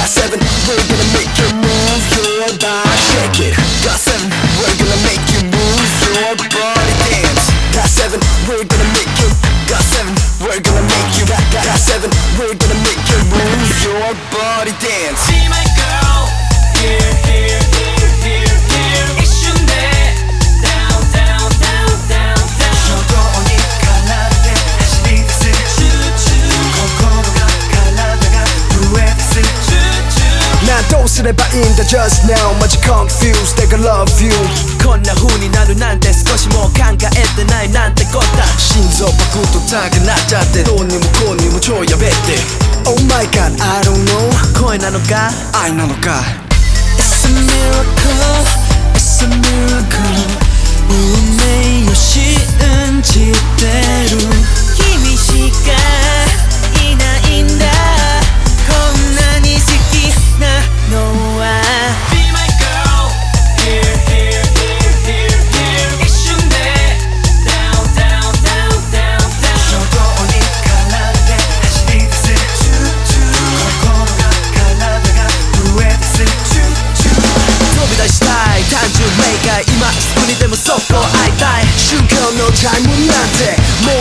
7, we're gonna make you move your body, shake it. Got 7, we're gonna make you move your body, dance. Got 7, we're gonna make you. Got 7, we're gonna make you. Got 7, we're gonna make you move your body, dance. Be my girl, here, here, here, here, here.一瞬で down, down, down, down, down. 衝動に絡んで走り出す choo choo. 心が体が震え出す choo choo. 난どうすればいいんだ just now マジ confused だから love you こんな風になるなんて少しも考えてないなんてこった心臓バクッと高くなっちゃってどうにもこうにも超やべって Oh my god I don't know 声なのか愛なのか It's a miracle It's a miracle 運命を信じてる君しかいないんだこんなに好きなのは Be my girl Here, here, here, here, here 一瞬で Down, down, down, down, down 衝動に絡んで走り出す Choo choo 心が体が震え出す Choo choo 飛び出したい単純明快今すぐにでもそこ会いたい瞬間のタイムなんてもう